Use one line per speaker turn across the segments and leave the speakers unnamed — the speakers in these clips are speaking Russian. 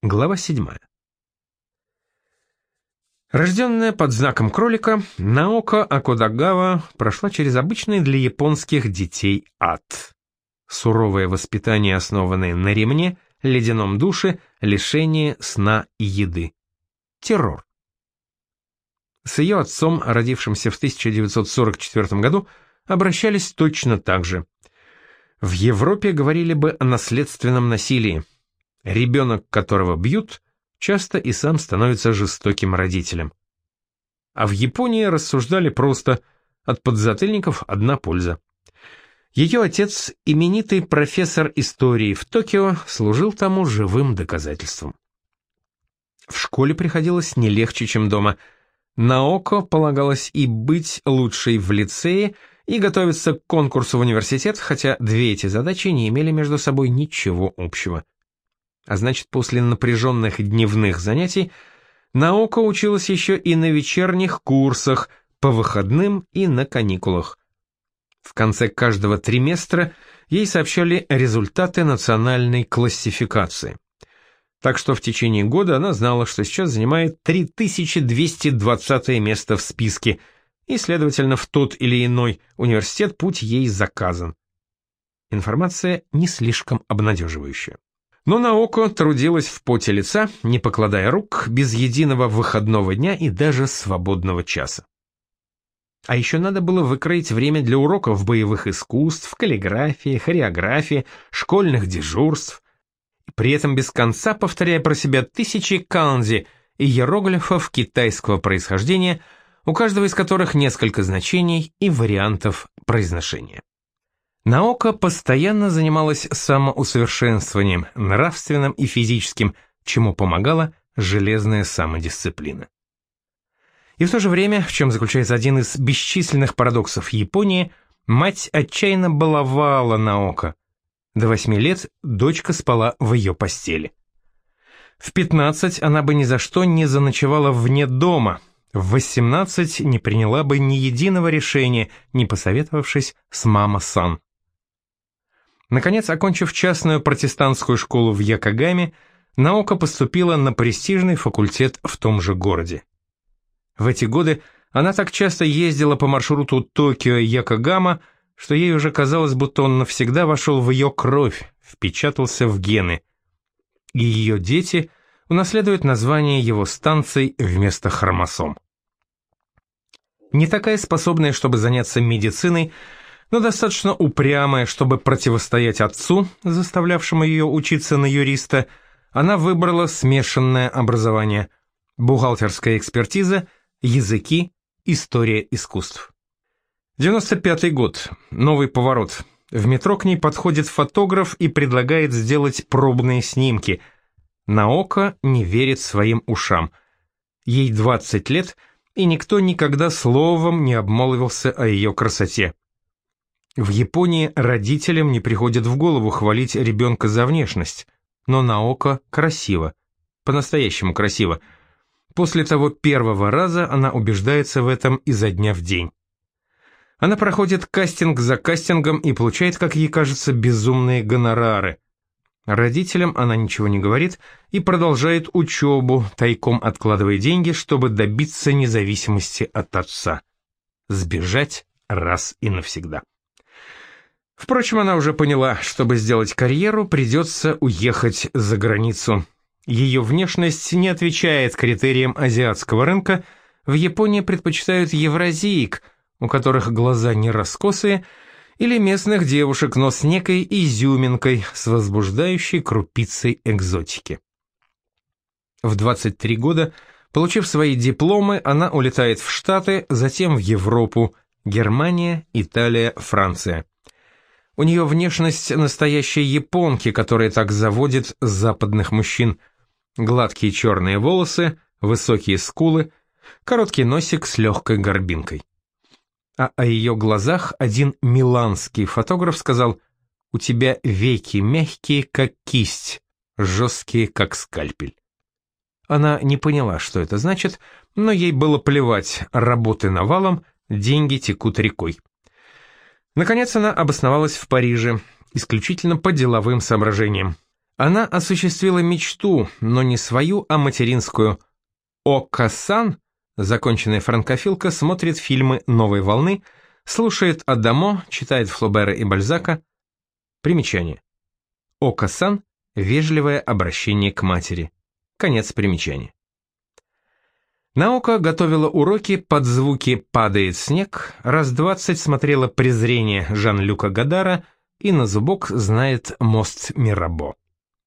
Глава 7. Рожденная под знаком кролика, Наоко Акодагава прошла через обычный для японских детей ад. Суровое воспитание, основанное на ремне, ледяном душе, лишении сна и еды. Террор. С ее отцом, родившимся в 1944 году, обращались точно так же. В Европе говорили бы о наследственном насилии. Ребенок, которого бьют, часто и сам становится жестоким родителем. А в Японии рассуждали просто: от подзатыльников одна польза. Ее отец, именитый профессор истории в Токио, служил тому живым доказательством. В школе приходилось не легче, чем дома. Наоко полагалось и быть лучшей в лицее, и готовиться к конкурсу в университет, хотя две эти задачи не имели между собой ничего общего. А значит, после напряженных дневных занятий Наоко училась еще и на вечерних курсах, по выходным и на каникулах. В конце каждого триместра ей сообщали результаты национальной классификации. Так что в течение года она знала, что сейчас занимает 3220 место в списке, и, следовательно, в тот или иной университет путь ей заказан. Информация не слишком обнадеживающая. Но Наоко трудилась в поте лица, не покладая рук, без единого выходного дня и даже свободного часа. А еще надо было выкроить время для уроков боевых искусств, каллиграфии, хореографии, школьных дежурств, при этом без конца повторяя про себя тысячи канзи и иероглифов китайского происхождения, у каждого из которых несколько значений и вариантов произношения. Наоко постоянно занималась самоусовершенствованием, нравственным и физическим, чему помогала железная самодисциплина. И в то же время, в чем заключается один из бесчисленных парадоксов Японии, мать отчаянно баловала Наоко. До 8 лет дочка спала в ее постели. В 15 она бы ни за что не заночевала вне дома, в 18 не приняла бы ни единого решения, не посоветовавшись с мама-сан. Наконец, окончив частную протестантскую школу в Якогаме, Наоко поступила на престижный факультет в том же городе. В эти годы она так часто ездила по маршруту Токио-Якогама, что ей уже казалось, будто он навсегда вошел в ее кровь, впечатался в гены. И ее дети унаследуют название его станций вместо хромосом. Не такая способная, чтобы заняться медициной, но достаточно упрямая, чтобы противостоять отцу, заставлявшему ее учиться на юриста, она выбрала смешанное образование: бухгалтерская экспертиза, языки, история искусств. 95-й год. Новый поворот. В метро к ней подходит фотограф и предлагает сделать пробные снимки. Наоко не верит своим ушам. Ей 20 лет, и никто никогда словом не обмолвился о ее красоте. В Японии родителям не приходит в голову хвалить ребенка за внешность, но Наоко красиво, по-настоящему красиво. После того первого раза она убеждается в этом изо дня в день. Она проходит кастинг за кастингом и получает, как ей кажется, безумные гонорары. Родителям она ничего не говорит и продолжает учебу, тайком откладывая деньги, чтобы добиться независимости от отца. Сбежать раз и навсегда. Впрочем, она уже поняла, чтобы сделать карьеру, придется уехать за границу. Ее внешность не отвечает критериям азиатского рынка, в Японии предпочитают евразиек, у которых глаза не раскосые, или местных девушек, но с некой изюминкой, с возбуждающей крупицей экзотики. В 23 года, получив свои дипломы, она улетает в Штаты, затем в Европу, Германия, Италия, Франция. У нее внешность настоящей японки, которая так заводит западных мужчин. Гладкие черные волосы, высокие скулы, короткий носик с легкой горбинкой. А о ее глазах один миланский фотограф сказал: «У тебя веки мягкие, как кисть, жесткие, как скальпель». Она не поняла, что это значит, но ей было плевать, работы навалом, деньги текут рекой. Наконец она обосновалась в Париже, исключительно по деловым соображениям. Она осуществила мечту, но не свою, а материнскую. Ока-сан, законченная франкофилка, смотрит фильмы «Новой волны», слушает Адамо, читает Флобера и Бальзака. Примечание. Ока-сан – вежливое обращение к матери. Конец примечания. Наока готовила уроки под звуки «Падает снег», раз 20 смотрела «Презрение» Жан-Люка Годара и на зубок знает «Мост Мирабо».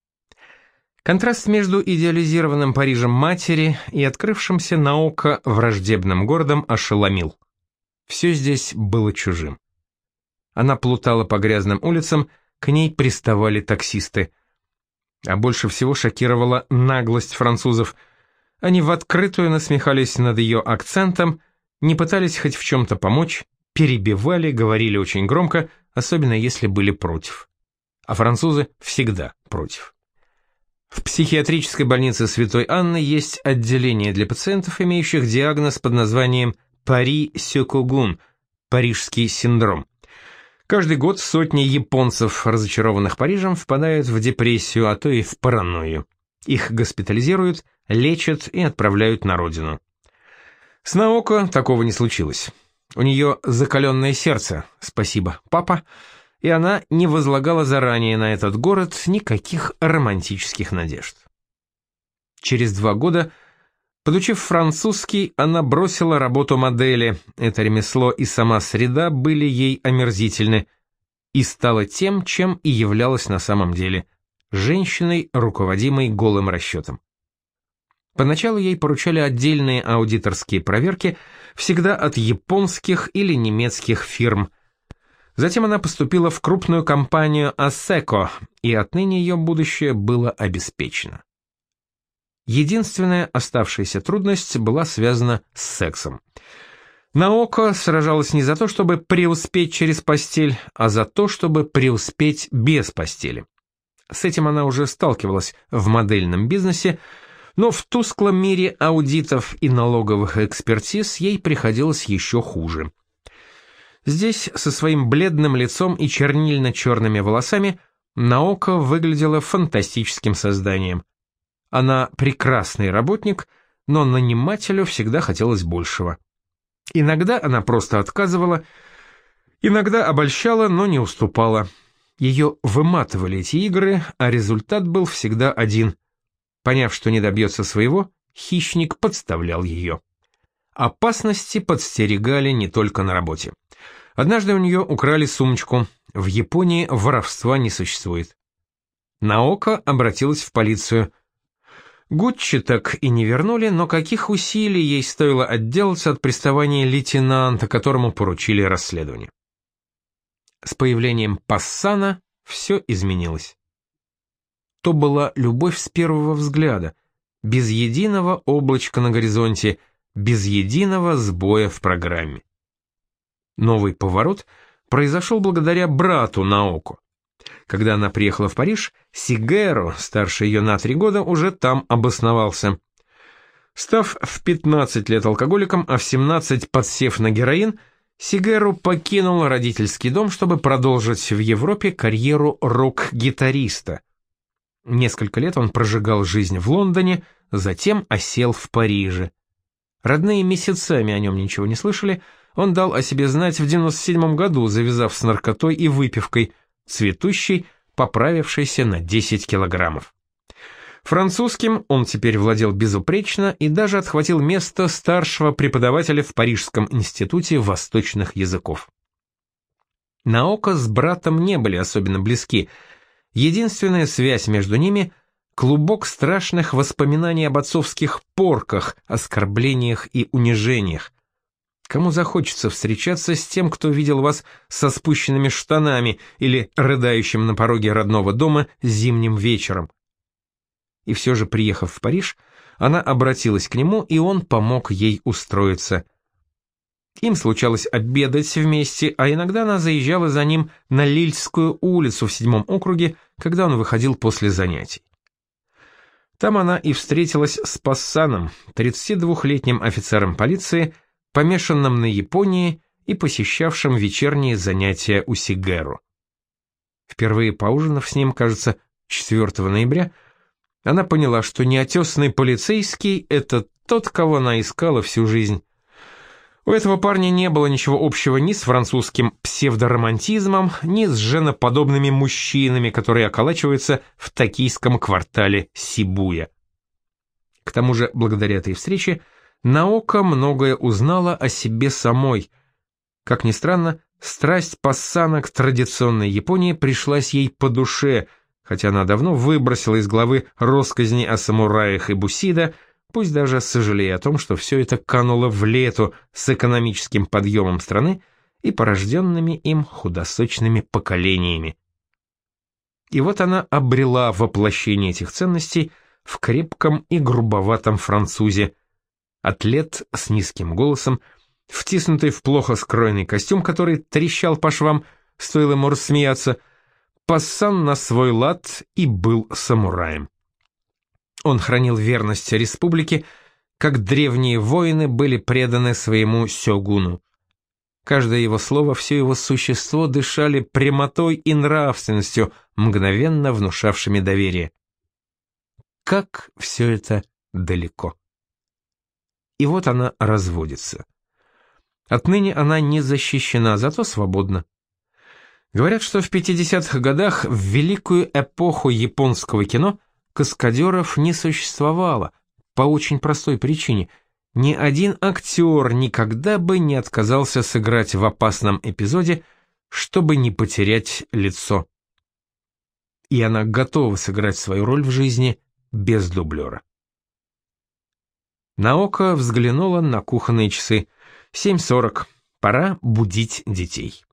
Контраст между идеализированным Парижем матери и открывшимся Наока враждебным городом ошеломил. Все здесь было чужим. Она плутала по грязным улицам, к ней приставали таксисты. А больше всего шокировала наглость французов. Они в открытую насмехались над ее акцентом, не пытались хоть в чем-то помочь, перебивали, говорили очень громко, особенно если были против. А французы всегда против. В психиатрической больнице Святой Анны есть отделение для пациентов, имеющих диагноз под названием «Пари-сёкугун» – «Парижский синдром». Каждый год сотни японцев, разочарованных Парижем, впадают в депрессию, а то и в паранойю. Их госпитализируют, лечат и отправляют на родину. С Наоко такого не случилось. У нее закаленное сердце, спасибо, папа, и она не возлагала заранее на этот город никаких романтических надежд. Через 2 года, подучив французский, она бросила работу модели, это ремесло и сама среда были ей омерзительны, и стала тем, чем и являлась на самом деле – женщиной, руководимой голым расчетом. Поначалу ей поручали отдельные аудиторские проверки, всегда от японских или немецких фирм. Затем она поступила в крупную компанию Asseco, и отныне ее будущее было обеспечено. Единственная оставшаяся трудность была связана с сексом. Наоко сражалась не за то, чтобы преуспеть через постель, а за то, чтобы преуспеть без постели. С этим она уже сталкивалась в модельном бизнесе, но в тусклом мире аудитов и налоговых экспертиз ей приходилось еще хуже. Здесь со своим бледным лицом и чернильно-черными волосами Наоко выглядела фантастическим созданием. Она прекрасный работник, но нанимателю всегда хотелось большего. Иногда она просто отказывала, иногда обольщала, но не уступала. Ее выматывали эти игры, а результат был всегда один. Поняв, что не добьется своего, хищник подставлял ее. Опасности подстерегали не только на работе. Однажды у нее украли сумочку. В Японии воровства не существует. Наоко обратилась в полицию. Гуччи так и не вернули, но каких усилий ей стоило отделаться от приставания лейтенанта, которому поручили расследование. С появлением Пассана все изменилось. То была любовь с первого взгляда, без единого облачка на горизонте, без единого сбоя в программе. Новый поворот произошел благодаря брату Наоко. Когда она приехала в Париж, Сигеро, старше ее на 3 года, уже там обосновался. Став в 15 лет алкоголиком, а в 17 подсев на героин, Сигеро покинул родительский дом, чтобы продолжить в Европе карьеру рок-гитариста. Несколько лет он прожигал жизнь в Лондоне, затем осел в Париже. Родные месяцами о нем ничего не слышали, он дал о себе знать в 97 году, завязав с наркотой и выпивкой, цветущей, поправившейся на 10 килограммов. Французским он теперь владел безупречно и даже отхватил место старшего преподавателя в Парижском институте восточных языков. Наоко с братом не были особенно близки. Единственная связь между ними — клубок страшных воспоминаний об отцовских порках, оскорблениях и унижениях. Кому захочется встречаться с тем, кто видел вас со спущенными штанами или рыдающим на пороге родного дома зимним вечером? И все же, приехав в Париж, она обратилась к нему, и он помог ей устроиться. Им случалось обедать вместе, а иногда она заезжала за ним на Лильскую улицу в 7 округе, когда он выходил после занятий. Там она и встретилась с Пассаном, 32-летним офицером полиции, помешанным на Японии и посещавшим вечерние занятия у Сигеро. Впервые поужинав с ним, кажется, 4 ноября, она поняла, что неотесанный полицейский — это тот, кого она искала всю жизнь. У этого парня не было ничего общего ни с французским псевдоромантизмом, ни с женоподобными мужчинами, которые околачиваются в токийском квартале Сибуя. К тому же, благодаря этой встрече, Наока многое узнала о себе самой. Как ни странно, страсть Пассана к традиционной Японии пришлась ей по душе, хотя она давно выбросила из головы россказни о самураях и бусидо, пусть даже сожалея о том, что все это кануло в лету с экономическим подъемом страны и порожденными им худосочными поколениями. И вот она обрела воплощение этих ценностей в крепком и грубоватом французе, атлет с низким голосом, втиснутый в плохо скроенный костюм, который трещал по швам, стоило ему рассмеяться. Пассан на свой лад и был самураем. Он хранил верность республике, как древние воины были преданы своему сёгуну. Каждое его слово, все его существо дышали прямотой и нравственностью, мгновенно внушавшими доверие. Как все это далеко. И вот она разводится. Отныне она не защищена, зато свободна. Говорят, что в 50-х годах, в великую эпоху японского кино, каскадеров не существовало, по очень простой причине. Ни один актер никогда бы не отказался сыграть в опасном эпизоде, чтобы не потерять лицо. И она готова сыграть свою роль в жизни без дублера. Наока взглянула на кухонные часы. 7:40. Пора будить детей.